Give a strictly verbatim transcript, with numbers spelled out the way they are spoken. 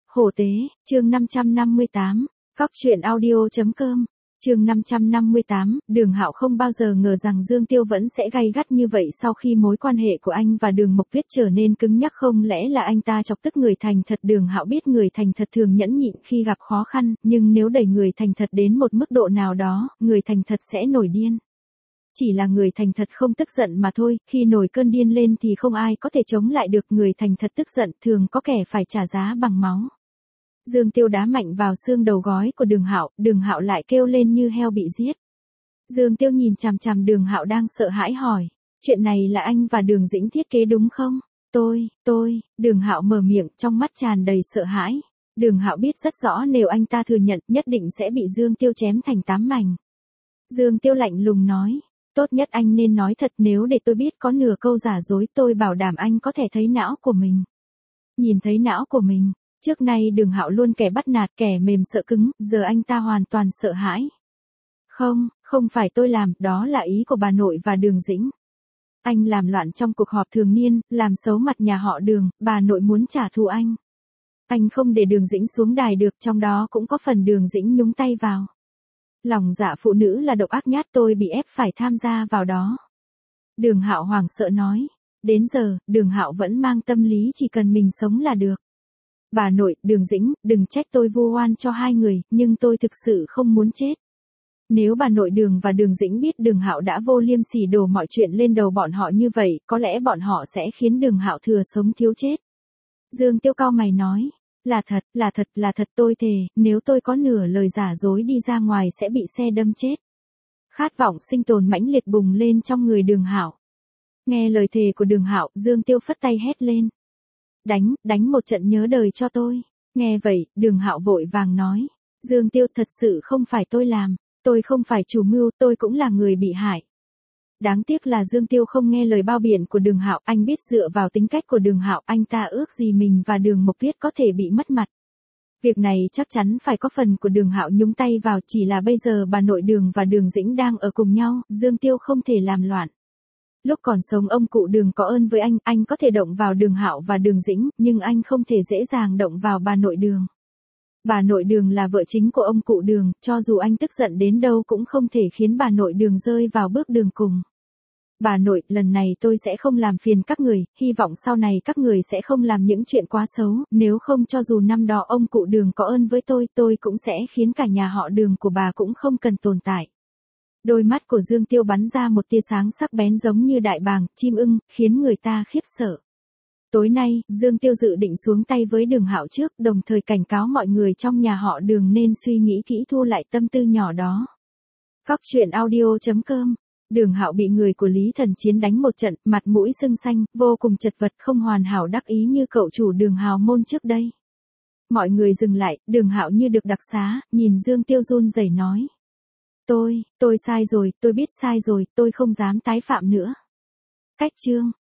Hổ tế, chương năm trăm năm mươi tám, Cóc truyện audio.com, chương năm trăm năm mươi tám, Đường Hạo không bao giờ ngờ rằng Dương Tiêu vẫn sẽ gay gắt như vậy sau khi mối quan hệ của anh và Đường Mộc Tuyết trở nên cứng nhắc, không lẽ là anh ta chọc tức người thành thật. Đường Hạo biết người thành thật thường nhẫn nhịn khi gặp khó khăn, nhưng nếu đẩy người thành thật đến một mức độ nào đó, người thành thật sẽ nổi điên. Chỉ là người thành thật không tức giận mà thôi, khi nổi cơn điên lên thì không ai có thể chống lại được. Người thành thật tức giận thường có kẻ phải trả giá bằng máu. Dương Tiêu đá mạnh vào xương đầu gối của Đường Hạo, Đường Hạo lại kêu lên như heo bị giết. Dương Tiêu nhìn chằm chằm Đường Hạo đang sợ hãi hỏi, chuyện này là anh và Đường Dĩnh thiết kế đúng không? Tôi, tôi, Đường Hạo mở miệng trong mắt tràn đầy sợ hãi. Đường Hạo biết rất rõ nếu anh ta thừa nhận nhất định sẽ bị Dương Tiêu chém thành tám mảnh. Dương Tiêu lạnh lùng nói, tốt nhất anh nên nói thật, nếu để tôi biết có nửa câu giả dối tôi bảo đảm anh có thể thấy não của mình. Nhìn thấy não của mình. Trước nay Đường Hạo luôn kẻ bắt nạt, kẻ mềm sợ cứng, giờ anh ta hoàn toàn sợ hãi. Không, không phải tôi làm, đó là ý của bà nội và Đường Dĩnh. Anh làm loạn trong cuộc họp thường niên, làm xấu mặt nhà họ Đường, bà nội muốn trả thù anh. Anh không để Đường Dĩnh xuống đài được, trong đó cũng có phần Đường Dĩnh nhúng tay vào. Lòng dạ phụ nữ là độc ác nhát, tôi bị ép phải tham gia vào đó. Đường Hạo hoảng sợ nói, đến giờ, Đường Hạo vẫn mang tâm lý chỉ cần mình sống là được. Bà nội, Đường Dĩnh, đừng trách tôi vu oan cho hai người, nhưng tôi thực sự không muốn chết. Nếu bà nội Đường và Đường Dĩnh biết Đường Hạo đã vô liêm sỉ đổ mọi chuyện lên đầu bọn họ như vậy, có lẽ bọn họ sẽ khiến Đường Hạo thừa sống thiếu chết. Dương Tiêu cau mày nói, là thật, là thật, là thật, tôi thề, nếu tôi có nửa lời giả dối đi ra ngoài sẽ bị xe đâm chết. Khát vọng sinh tồn mãnh liệt bùng lên trong người Đường Hạo. Nghe lời thề của Đường Hạo, Dương Tiêu phất tay hét lên. Đánh, đánh một trận nhớ đời cho tôi. Nghe vậy, Đường Hạo vội vàng nói. Dương Tiêu, thật sự không phải tôi làm. Tôi không phải chủ mưu, tôi cũng là người bị hại. Đáng tiếc là Dương Tiêu không nghe lời bao biện của Đường Hạo. Anh biết dựa vào tính cách của Đường Hạo, anh ta ước gì mình và Đường Mộc Tuyết có thể bị mất mặt. Việc này chắc chắn phải có phần của Đường Hạo nhúng tay vào, chỉ là bây giờ bà nội Đường và Đường Dĩnh đang ở cùng nhau, Dương Tiêu không thể làm loạn. Lúc còn sống ông cụ Đường có ơn với anh, anh có thể động vào Đường Hạo và Đường Dĩnh, nhưng anh không thể dễ dàng động vào bà nội Đường. Bà nội Đường là vợ chính của ông cụ Đường, cho dù anh tức giận đến đâu cũng không thể khiến bà nội Đường rơi vào bước đường cùng. Bà nội, lần này tôi sẽ không làm phiền các người, hy vọng sau này các người sẽ không làm những chuyện quá xấu, nếu không cho dù năm đó ông cụ Đường có ơn với tôi, tôi cũng sẽ khiến cả nhà họ Đường của bà cũng không cần tồn tại. Đôi mắt của Dương Tiêu bắn ra một tia sáng sắc bén giống như đại bàng, chim ưng, khiến người ta khiếp sợ. Tối nay, Dương Tiêu dự định xuống tay với Đường Hạo trước, đồng thời cảnh cáo mọi người trong nhà họ Đường nên suy nghĩ kỹ thu lại tâm tư nhỏ đó. Cóc truyện audio.com. Đường Hạo bị người của Lý Thần Chiến đánh một trận, mặt mũi sưng xanh, vô cùng chật vật, không hoàn hảo đắc ý như cậu chủ Đường Hào môn trước đây. Mọi người dừng lại, Đường Hạo như được đặc xá, nhìn Dương Tiêu run rẩy nói. Tôi, tôi sai rồi, tôi biết sai rồi, tôi không dám tái phạm nữa. Cách chương.